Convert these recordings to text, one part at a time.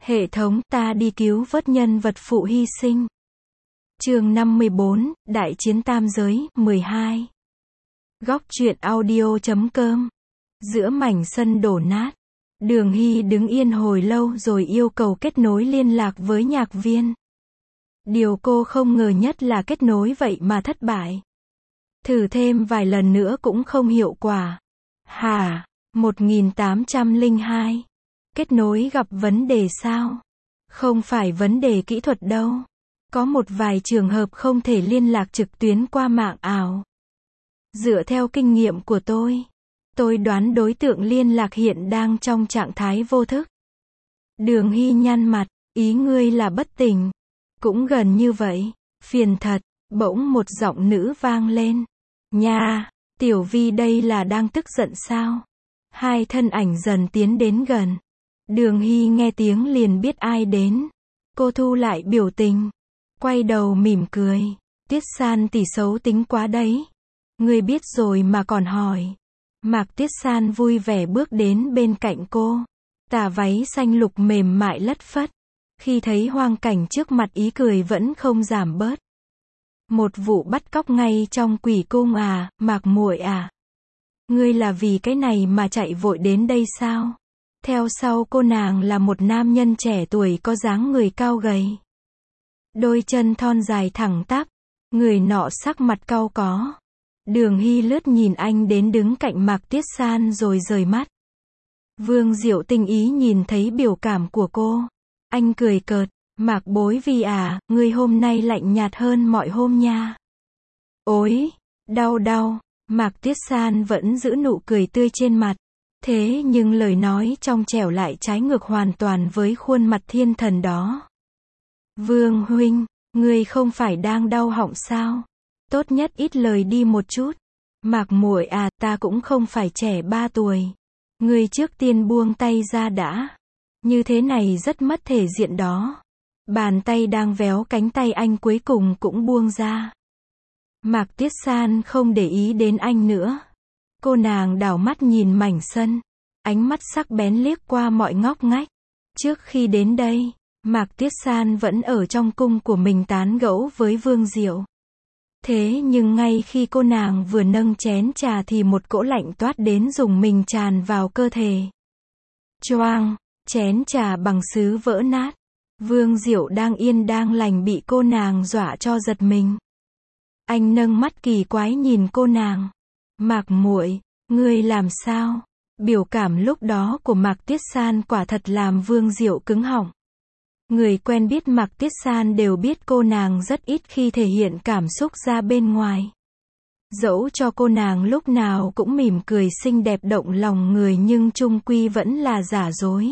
Hệ thống, ta đi cứu vớt nhân vật phụ hy sinh. Chương 54, Đại chiến tam giới, 12. Góc truyện audio.com. Giữa mảnh sân đổ nát, Đường Hy đứng yên hồi lâu rồi yêu cầu kết nối liên lạc với nhạc viên. Điều cô không ngờ nhất là kết nối vậy mà thất bại. Thử thêm vài lần nữa cũng không hiệu quả. Hả? 1802. Kết nối gặp vấn đề sao? Không phải vấn đề kỹ thuật đâu. Có một vài trường hợp không thể liên lạc trực tuyến qua mạng ảo. Dựa theo kinh nghiệm của tôi đoán đối tượng liên lạc hiện đang trong trạng thái vô thức. Đường Hy nhăn mặt, ý ngươi là bất tỉnh. Cũng gần như vậy, phiền thật. Bỗng một giọng nữ vang lên. Nha, Tiểu Vi đây là đang tức giận sao? Hai thân ảnh dần tiến đến gần. Đường Hy nghe tiếng liền biết ai đến. Cô thu lại biểu tình, quay đầu mỉm cười. Tiết San tỷ xấu tính quá đấy. Ngươi biết rồi mà còn hỏi. Mạc Tiết San vui vẻ bước đến bên cạnh cô. Tà váy xanh lục mềm mại lất phất. Khi thấy hoang cảnh trước mặt ý cười vẫn không giảm bớt. Một vụ bắt cóc ngay trong quỷ cung à, Mạc muội à? Ngươi là vì cái này mà chạy vội đến đây sao? Theo sau cô nàng là một nam nhân trẻ tuổi có dáng người cao gầy. Đôi chân thon dài thẳng tắp. Người nọ sắc mặt cau có. Đường Hy lướt nhìn anh đến đứng cạnh Mạc Tiết San rồi rời mắt. Vương Diệu tinh ý nhìn thấy biểu cảm của cô. Anh cười cợt. Mạc Bối Vi à, ngươi hôm nay lạnh nhạt hơn mọi hôm nha. Ôi, đau. Mạc Tiết San vẫn giữ nụ cười tươi trên mặt. Thế nhưng lời nói trong trẻo lại trái ngược hoàn toàn với khuôn mặt thiên thần đó. Vương huynh, ngươi không phải đang đau họng sao? Tốt nhất ít lời đi một chút. Mạc muội à, ta cũng không phải trẻ 3 tuổi. Ngươi trước tiên buông tay ra đã. Như thế này rất mất thể diện đó. Bàn tay đang véo cánh tay anh cuối cùng cũng buông ra. Mạc Tiết San không để ý đến anh nữa. Cô nàng đảo mắt nhìn mảnh sân. Ánh mắt sắc bén liếc qua mọi ngóc ngách. Trước khi đến đây, Mạc Tiết San vẫn ở trong cung của mình tán gẫu với Vương Diệu. Thế nhưng ngay khi cô nàng vừa nâng chén trà thì một cỗ lạnh toát đến rùng mình tràn vào cơ thể. Choang, chén trà bằng sứ vỡ nát. Vương Diệu đang yên đang lành bị cô nàng dọa cho giật mình. Anh nâng mắt kỳ quái nhìn cô nàng. Mạc muội, ngươi làm sao? Biểu cảm lúc đó của Mạc Tiết San quả thật làm Vương Diệu cứng họng. Người quen biết Mạc Tiết San đều biết cô nàng rất ít khi thể hiện cảm xúc ra bên ngoài. Dẫu cho cô nàng lúc nào cũng mỉm cười xinh đẹp động lòng người nhưng chung quy vẫn là giả dối.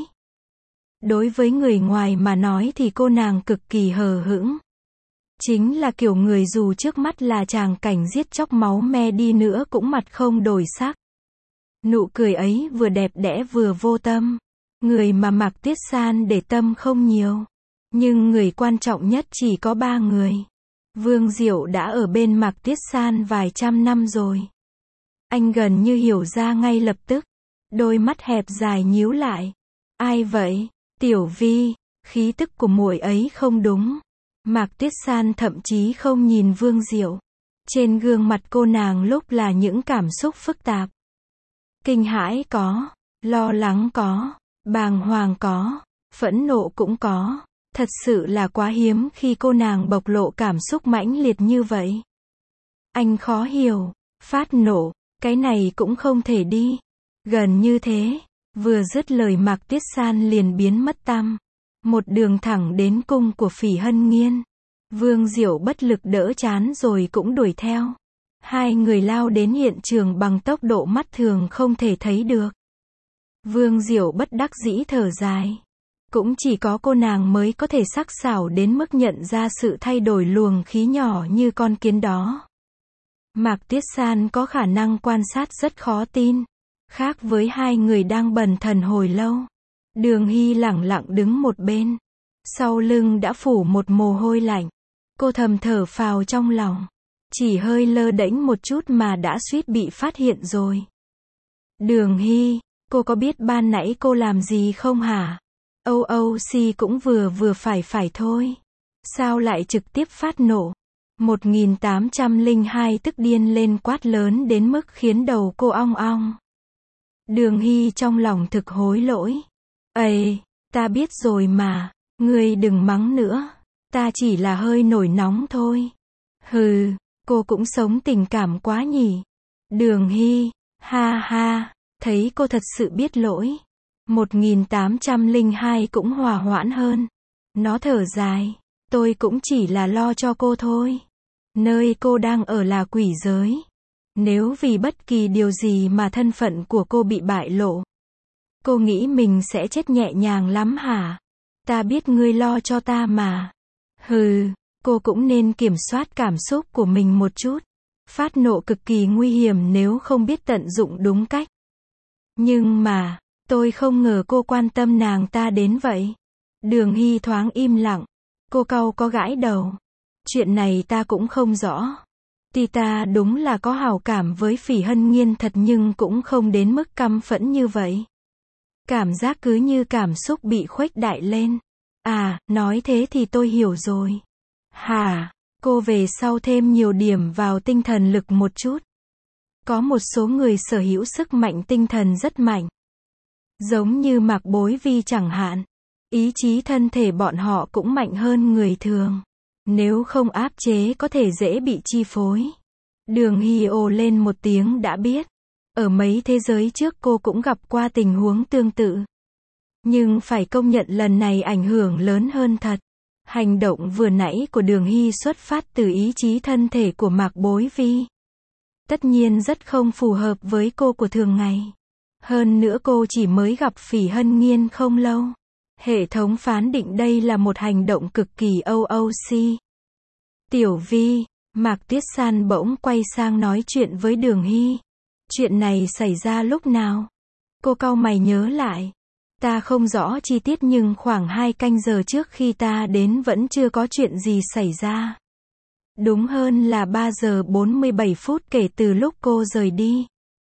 Đối với người ngoài mà nói thì cô nàng cực kỳ hờ hững. Chính là kiểu người dù trước mắt là tràng cảnh giết chóc máu me đi nữa cũng mặt không đổi sắc. Nụ cười ấy vừa đẹp đẽ vừa vô tâm. Người mà Mạc Tiết San để tâm không nhiều. Nhưng người quan trọng nhất chỉ có 3 người. Vương Diệu đã ở bên Mạc Tiết San vài trăm năm rồi. Anh gần như hiểu ra ngay lập tức. Đôi mắt hẹp dài nhíu lại. Ai vậy? Tiểu Vi, khí tức của muội ấy không đúng. Mạc Tiết San thậm chí không nhìn Vương Diệu. Trên gương mặt cô nàng lúc là những cảm xúc phức tạp. Kinh hãi có, lo lắng có, bàng hoàng có, phẫn nộ cũng có. Thật sự là quá hiếm khi cô nàng bộc lộ cảm xúc mãnh liệt như vậy. Anh khó hiểu, phát nộ, cái này cũng không thể đi. Gần như thế, vừa dứt lời Mạc Tiết San liền biến mất tăm. Một đường thẳng đến cung của Phỉ Hân Nghiên. Vương Diệu bất lực đỡ chán rồi cũng đuổi theo. Hai người lao đến hiện trường bằng tốc độ mắt thường không thể thấy được. Vương Diệu bất đắc dĩ thở dài. Cũng chỉ có cô nàng mới có thể sắc sảo đến mức nhận ra sự thay đổi luồng khí nhỏ như con kiến đó. Mạc Tiết San có khả năng quan sát rất khó tin. Khác với hai người đang bần thần hồi lâu. Đường Hy lẳng lặng đứng một bên. Sau lưng đã phủ một mồ hôi lạnh. Cô thầm thở phào trong lòng. Chỉ hơi lơ đễnh một chút mà đã suýt bị phát hiện rồi. Đường Hy, cô có biết ban nãy cô làm gì không hả? OOC cũng vừa vừa phải thôi. Sao lại trực tiếp phát nổ? 1802 tức điên lên quát lớn đến mức khiến đầu cô ong ong. Đường Hy trong lòng thực hối lỗi. Ây, ta biết rồi mà, ngươi đừng mắng nữa, ta chỉ là hơi nổi nóng thôi. Hừ, cô cũng sống tình cảm quá nhỉ. Đường Hy, ha ha, thấy cô thật sự biết lỗi. 1802 cũng hòa hoãn hơn. Nó thở dài, tôi cũng chỉ là lo cho cô thôi. Nơi cô đang ở là quỷ giới. Nếu vì bất kỳ điều gì mà thân phận của cô bị bại lộ, cô nghĩ mình sẽ chết nhẹ nhàng lắm hả? Ta biết ngươi lo cho ta mà. Hừ, cô cũng nên kiểm soát cảm xúc của mình một chút. Phát nộ cực kỳ nguy hiểm nếu không biết tận dụng đúng cách. Nhưng mà, tôi không ngờ cô quan tâm nàng ta đến vậy. Đường Hy thoáng im lặng. Cô cau có gãi đầu. Chuyện này ta cũng không rõ. Thì ta đúng là có hảo cảm với Phỉ Hân Nhiên thật nhưng cũng không đến mức căm phẫn như vậy. Cảm giác cứ như cảm xúc bị khuếch đại lên. À, nói thế thì tôi hiểu rồi. Hả, cô về sau thêm nhiều điểm vào tinh thần lực một chút. Có một số người sở hữu sức mạnh tinh thần rất mạnh. Giống như Mạc Bối Vi chẳng hạn. Ý chí thân thể bọn họ cũng mạnh hơn người thường. Nếu không áp chế có thể dễ bị chi phối. Đường Hy ồ lên một tiếng đã biết. Ở mấy thế giới trước cô cũng gặp qua tình huống tương tự. Nhưng phải công nhận lần này ảnh hưởng lớn hơn thật. Hành động vừa nãy của Đường Hy xuất phát từ ý chí thân thể của Mạc Bối Vi. Tất nhiên rất không phù hợp với cô của thường ngày. Hơn nữa cô chỉ mới gặp Phỉ Hân Nhiên không lâu. Hệ thống phán định đây là một hành động cực kỳ OOC. Tiểu Vi, Mạc Tuyết San bỗng quay sang nói chuyện với Đường Hy. Chuyện này xảy ra lúc nào? Cô cau mày nhớ lại. Ta không rõ chi tiết nhưng khoảng 2 canh giờ trước khi ta đến vẫn chưa có chuyện gì xảy ra. Đúng hơn là 3 giờ 47 phút kể từ lúc cô rời đi.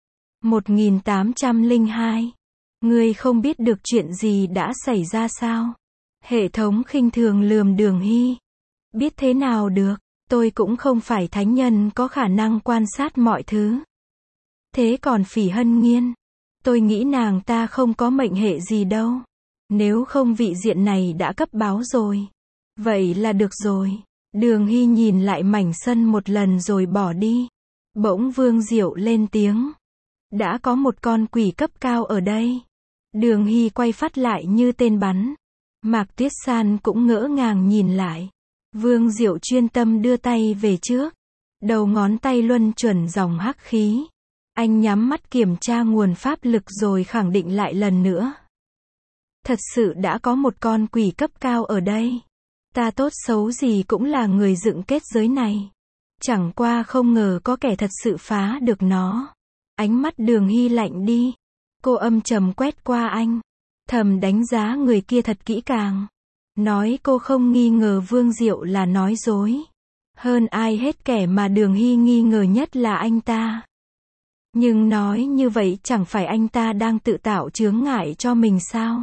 1802. Ngươi không biết được chuyện gì đã xảy ra sao? Hệ thống khinh thường lườm Đường Hy. Biết thế nào được, tôi cũng không phải thánh nhân có khả năng quan sát mọi thứ. Thế còn Phỉ Hân Nhiên, tôi nghĩ nàng ta không có mệnh hệ gì đâu. Nếu không vị diện này đã cấp báo rồi. Vậy là được rồi. Đường Hy nhìn lại mảnh sân một lần rồi bỏ đi. Bỗng Vương Diệu lên tiếng. Đã có một con quỷ cấp cao ở đây. Đường Hy quay phát lại như tên bắn. Mạc Tuyết San cũng ngỡ ngàng nhìn lại. Vương Diệu chuyên tâm đưa tay về trước. Đầu ngón tay luân chuẩn dòng hắc khí. Anh nhắm mắt kiểm tra nguồn pháp lực rồi khẳng định lại lần nữa. Thật sự đã có một con quỷ cấp cao ở đây. Ta tốt xấu gì cũng là người dựng kết giới này. Chẳng qua không ngờ có kẻ thật sự phá được nó. Ánh mắt Đường Hy lạnh đi. Cô âm trầm quét qua anh. Thầm đánh giá người kia thật kỹ càng. Nói cô không nghi ngờ Vương Diệu là nói dối. Hơn ai hết kẻ mà Đường Hy nghi ngờ nhất là anh ta. Nhưng nói như vậy chẳng phải anh ta đang tự tạo chướng ngại cho mình sao?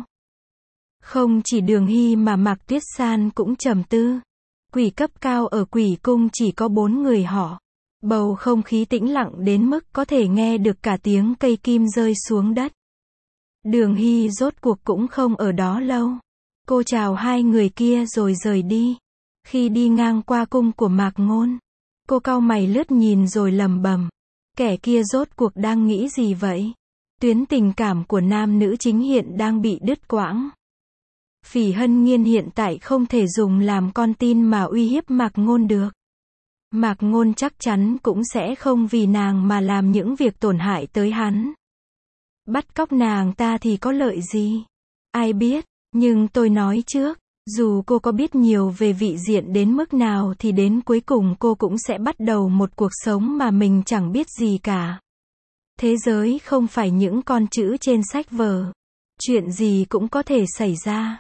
Không chỉ Đường Hy mà Mạc Tuyết San cũng trầm tư. Quỷ cấp cao ở quỷ cung chỉ có 4 người họ. Bầu không khí tĩnh lặng đến mức có thể nghe được cả tiếng cây kim rơi xuống đất. Đường Hy rốt cuộc cũng không ở đó lâu. Cô chào 2 người kia rồi rời đi. Khi đi ngang qua cung của Mạc Ngôn, cô cau mày lướt nhìn rồi lầm bầm. Kẻ kia rốt cuộc đang nghĩ gì vậy? Tuyến tình cảm của nam nữ chính hiện đang bị đứt quãng. Phỉ Hân Nhiên hiện tại không thể dùng làm con tin mà uy hiếp Mạc Ngôn được. Mạc Ngôn chắc chắn cũng sẽ không vì nàng mà làm những việc tổn hại tới hắn. Bắt cóc nàng ta thì có lợi gì? Ai biết, nhưng tôi nói trước, dù cô có biết nhiều về vị diện đến mức nào thì đến cuối cùng cô cũng sẽ bắt đầu một cuộc sống mà mình chẳng biết gì cả. Thế giới không phải những con chữ trên sách vở. Chuyện gì cũng có thể xảy ra.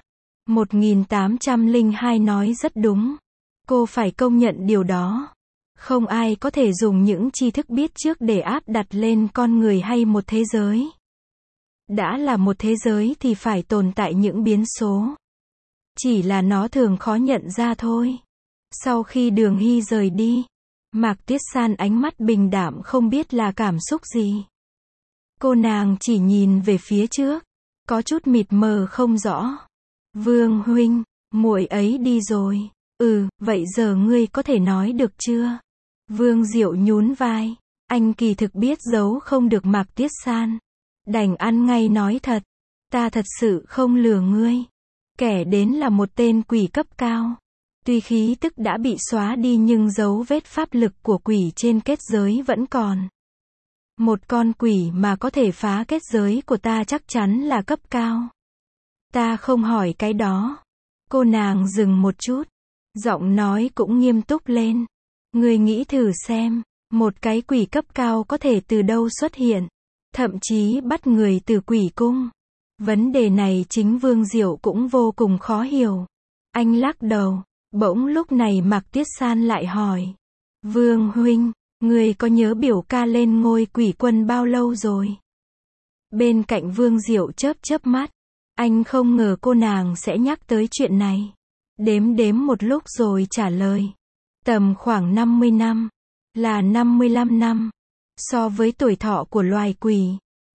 1802 nói rất đúng. Cô phải công nhận điều đó. Không ai có thể dùng những tri thức biết trước để áp đặt lên con người hay một thế giới. Đã là một thế giới thì phải tồn tại những biến số. Chỉ là nó thường khó nhận ra thôi. Sau khi Đường Hy rời đi, Mạc Tuyết San ánh mắt bình đạm không biết là cảm xúc gì. Cô nàng chỉ nhìn về phía trước, có chút mịt mờ không rõ. Vương huynh, muội ấy đi rồi. Vậy giờ ngươi có thể nói được chưa? Vương Diệu nhún vai. Anh kỳ thực biết giấu không được Mạc Tuyết San. Đành ăn ngay nói thật. Ta thật sự không lừa ngươi. Kẻ đến là một tên quỷ cấp cao. Tuy khí tức đã bị xóa đi nhưng dấu vết pháp lực của quỷ trên kết giới vẫn còn. Một con quỷ mà có thể phá kết giới của ta chắc chắn là cấp cao. Ta không hỏi cái đó. Cô nàng dừng một chút. Giọng nói cũng nghiêm túc lên. Ngươi nghĩ thử xem, một cái quỷ cấp cao có thể từ đâu xuất hiện. Thậm chí bắt người từ quỷ cung. Vấn đề này chính Vương Diệu cũng vô cùng khó hiểu. Anh lắc đầu. Bỗng lúc này Mạc Tuyết San lại hỏi. Vương huynh, ngươi có nhớ biểu ca lên ngôi quỷ quân bao lâu rồi? Bên cạnh Vương Diệu chớp chớp mắt. Anh không ngờ cô nàng sẽ nhắc tới chuyện này. Đếm một lúc rồi trả lời. Tầm khoảng 50 năm. Là 55 năm. So với tuổi thọ của loài quỷ,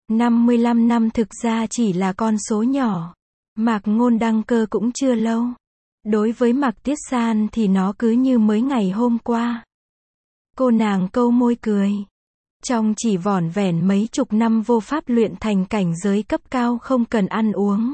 55 năm thực ra chỉ là con số nhỏ. Mạc Ngôn đăng cơ cũng chưa lâu. Đối với Mạc Tuyết San thì nó cứ như mới ngày hôm qua. Cô nàng câu môi cười. Trong chỉ vỏn vẹn mấy chục năm vô pháp luyện thành cảnh giới cấp cao không cần ăn uống.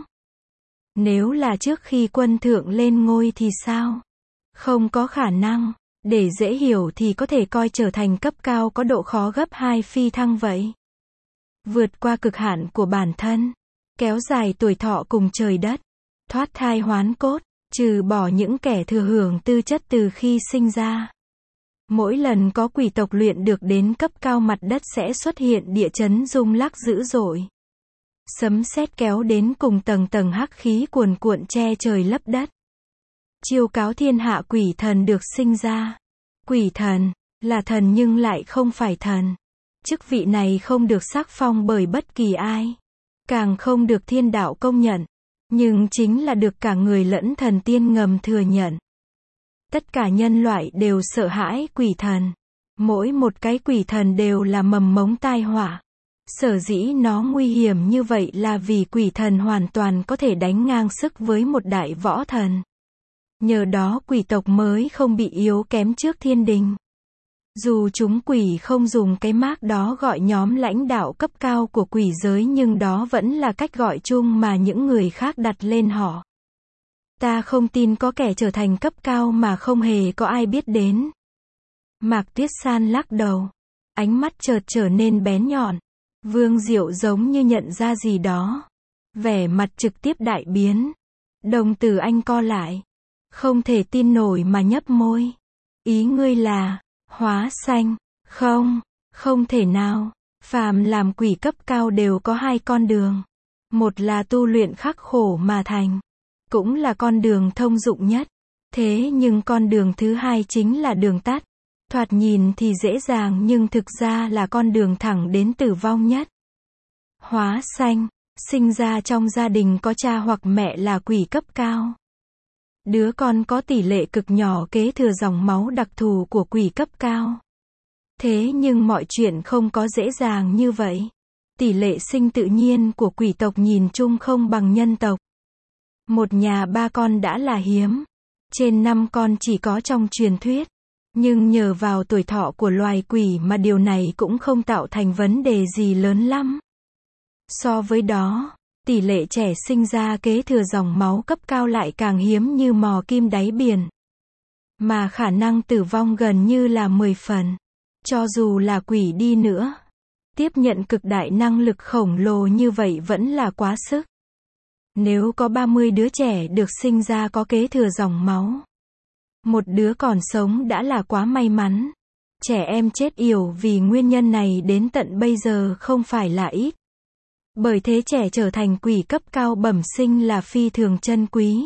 Nếu là trước khi quân thượng lên ngôi thì sao? Không có khả năng. Để dễ hiểu thì có thể coi trở thành cấp cao có độ khó gấp 2 phi thăng vậy. Vượt qua cực hạn của bản thân. Kéo dài tuổi thọ cùng trời đất. Thoát thai hoán cốt. Trừ bỏ những kẻ thừa hưởng tư chất từ khi sinh ra. Mỗi lần có quỷ tộc luyện được đến cấp cao mặt đất sẽ xuất hiện địa chấn rung lắc dữ dội. Sấm sét kéo đến cùng tầng tầng hắc khí cuồn cuộn che trời lấp đất. Chiêu cáo thiên hạ quỷ thần được sinh ra. Quỷ thần, là thần nhưng lại không phải thần. Chức vị này không được sắc phong bởi bất kỳ ai. Càng không được thiên đạo công nhận. Nhưng chính là được cả người lẫn thần tiên ngầm thừa nhận. Tất cả nhân loại đều sợ hãi quỷ thần. Mỗi một cái quỷ thần đều là mầm mống tai họa. Sở dĩ nó nguy hiểm như vậy là vì quỷ thần hoàn toàn có thể đánh ngang sức với một đại võ thần. Nhờ đó quỷ tộc mới không bị yếu kém trước thiên đình. Dù chúng quỷ không dùng cái mác đó gọi nhóm lãnh đạo cấp cao của quỷ giới nhưng đó vẫn là cách gọi chung mà những người khác đặt lên họ. Ta không tin có kẻ trở thành cấp cao mà không hề có ai biết đến. Mạc Tuyết San lắc đầu. Ánh mắt chợt trở nên bén nhọn. Vương Diệu giống như nhận ra gì đó. Vẻ mặt trực tiếp đại biến. Đồng tử anh co lại. Không thể tin nổi mà nhấp môi. Ý ngươi là, hóa sanh, không thể nào. Phàm làm quỷ cấp cao đều có hai con đường. Một là tu luyện khắc khổ mà thành. Cũng là con đường thông dụng nhất. Thế nhưng con đường thứ hai chính là đường tắt. Thoạt nhìn thì dễ dàng nhưng thực ra là con đường thẳng đến tử vong nhất. Hóa sanh, sinh ra trong gia đình có cha hoặc mẹ là quỷ cấp cao. Đứa con có tỷ lệ cực nhỏ kế thừa dòng máu đặc thù của quỷ cấp cao. Thế nhưng mọi chuyện không có dễ dàng như vậy. Tỷ lệ sinh tự nhiên của quỷ tộc nhìn chung không bằng nhân tộc. Một nhà 3 con đã là hiếm. Trên 5 con chỉ có trong truyền thuyết. Nhưng nhờ vào tuổi thọ của loài quỷ mà điều này cũng không tạo thành vấn đề gì lớn lắm. So với đó, tỷ lệ trẻ sinh ra kế thừa dòng máu cấp cao lại càng hiếm như mò kim đáy biển. Mà khả năng tử vong gần như là 10 phần. Cho dù là quỷ đi nữa, tiếp nhận cực đại năng lực khổng lồ như vậy vẫn là quá sức. Nếu có 30 đứa trẻ được sinh ra có kế thừa dòng máu, một đứa còn sống đã là quá may mắn. Trẻ em chết yểu vì nguyên nhân này đến tận bây giờ không phải là ít. Bởi thế trẻ trở thành quỷ cấp cao bẩm sinh là phi thường chân quý.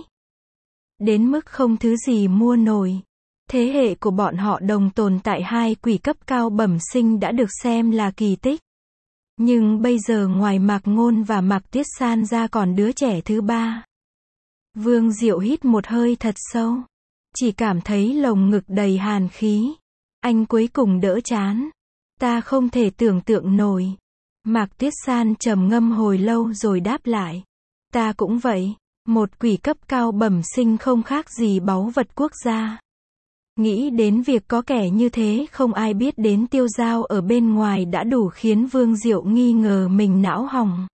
Đến mức không thứ gì mua nổi. Thế hệ của bọn họ đồng tồn tại hai quỷ cấp cao bẩm sinh đã được xem là kỳ tích. Nhưng bây giờ ngoài Mạc Ngôn và Mạc Tuyết San ra còn đứa trẻ thứ ba. Vương Diệu hít một hơi thật sâu. Chỉ cảm thấy lồng ngực đầy hàn khí. Anh cuối cùng đỡ chán. Ta không thể tưởng tượng nổi. Mạc Tuyết San trầm ngâm hồi lâu rồi đáp lại. Ta cũng vậy. Một quỷ cấp cao bẩm sinh không khác gì báu vật quốc gia. Nghĩ đến việc có kẻ như thế không ai biết đến Tiêu Giao ở bên ngoài đã đủ khiến Vương Diệu nghi ngờ mình não hỏng.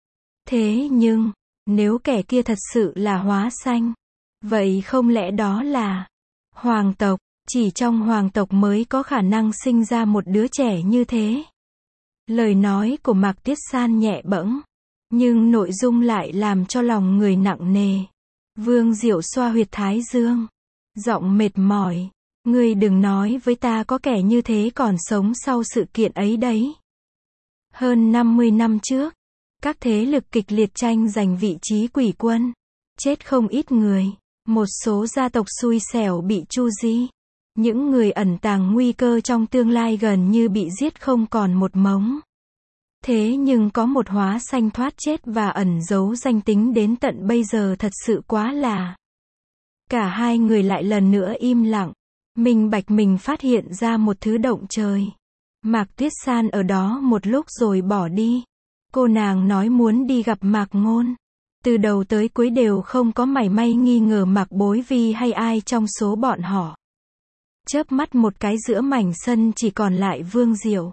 Thế nhưng, nếu kẻ kia thật sự là Hóa Xanh, vậy không lẽ đó là hoàng tộc, chỉ trong hoàng tộc mới có khả năng sinh ra một đứa trẻ như thế. Lời nói của Mạc Tuyết San nhẹ bẫng, nhưng nội dung lại làm cho lòng người nặng nề. Vương Diệu xoa huyệt thái dương, giọng mệt mỏi. Ngươi đừng nói với ta có kẻ như thế còn sống sau sự kiện ấy đấy. Hơn 50 năm trước, các thế lực kịch liệt tranh giành vị trí quỷ quân. Chết không ít người. Một số gia tộc xui xẻo bị tru di. Những người ẩn tàng nguy cơ trong tương lai gần như bị giết không còn một mống. Thế nhưng có một Hóa Xanh thoát chết và ẩn giấu danh tính đến tận bây giờ thật sự quá là. Cả hai người lại lần nữa im lặng. Minh bạch mình phát hiện ra một thứ động trời. Mạc Tuyết San ở đó một lúc rồi bỏ đi. Cô nàng nói muốn đi gặp Mạc Ngôn. Từ đầu tới cuối đều không có mảy may nghi ngờ Mạc Bối Vi hay ai trong số bọn họ. Chớp mắt một cái giữa mảnh sân chỉ còn lại Vương Diệu.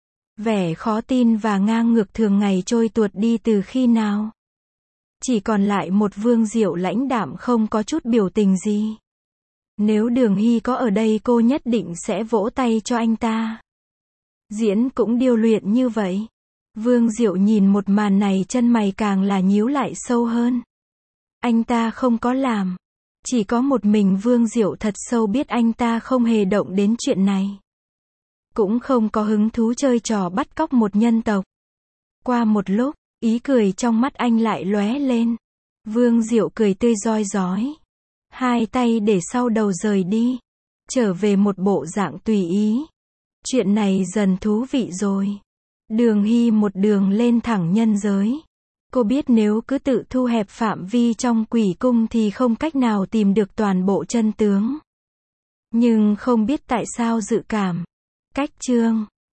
Vẻ khó tin và ngang ngược thường ngày trôi tuột đi từ khi nào. Chỉ còn lại một Vương Diệu lãnh đạm không có chút biểu tình gì. Nếu Đường Hy có ở đây cô nhất định sẽ vỗ tay cho anh ta. Diễn cũng điêu luyện như vậy. Vương Diệu nhìn một màn này chân mày càng là nhíu lại sâu hơn. Anh ta không có làm. Chỉ có một mình Vương Diệu thật sâu biết anh ta không hề động đến chuyện này. Cũng không có hứng thú chơi trò bắt cóc một nhân tộc. Qua một lúc, ý cười trong mắt anh lại lóe lên. Vương Diệu cười tươi rói rói. Hai tay để sau đầu rời đi. Trở về một bộ dạng tùy ý. Chuyện này dần thú vị rồi. Đường Hy một đường lên thẳng nhân giới. Cô biết nếu cứ tự thu hẹp phạm vi trong quỷ cung thì không cách nào tìm được toàn bộ chân tướng. Nhưng không biết tại sao dự cảm. Cách chương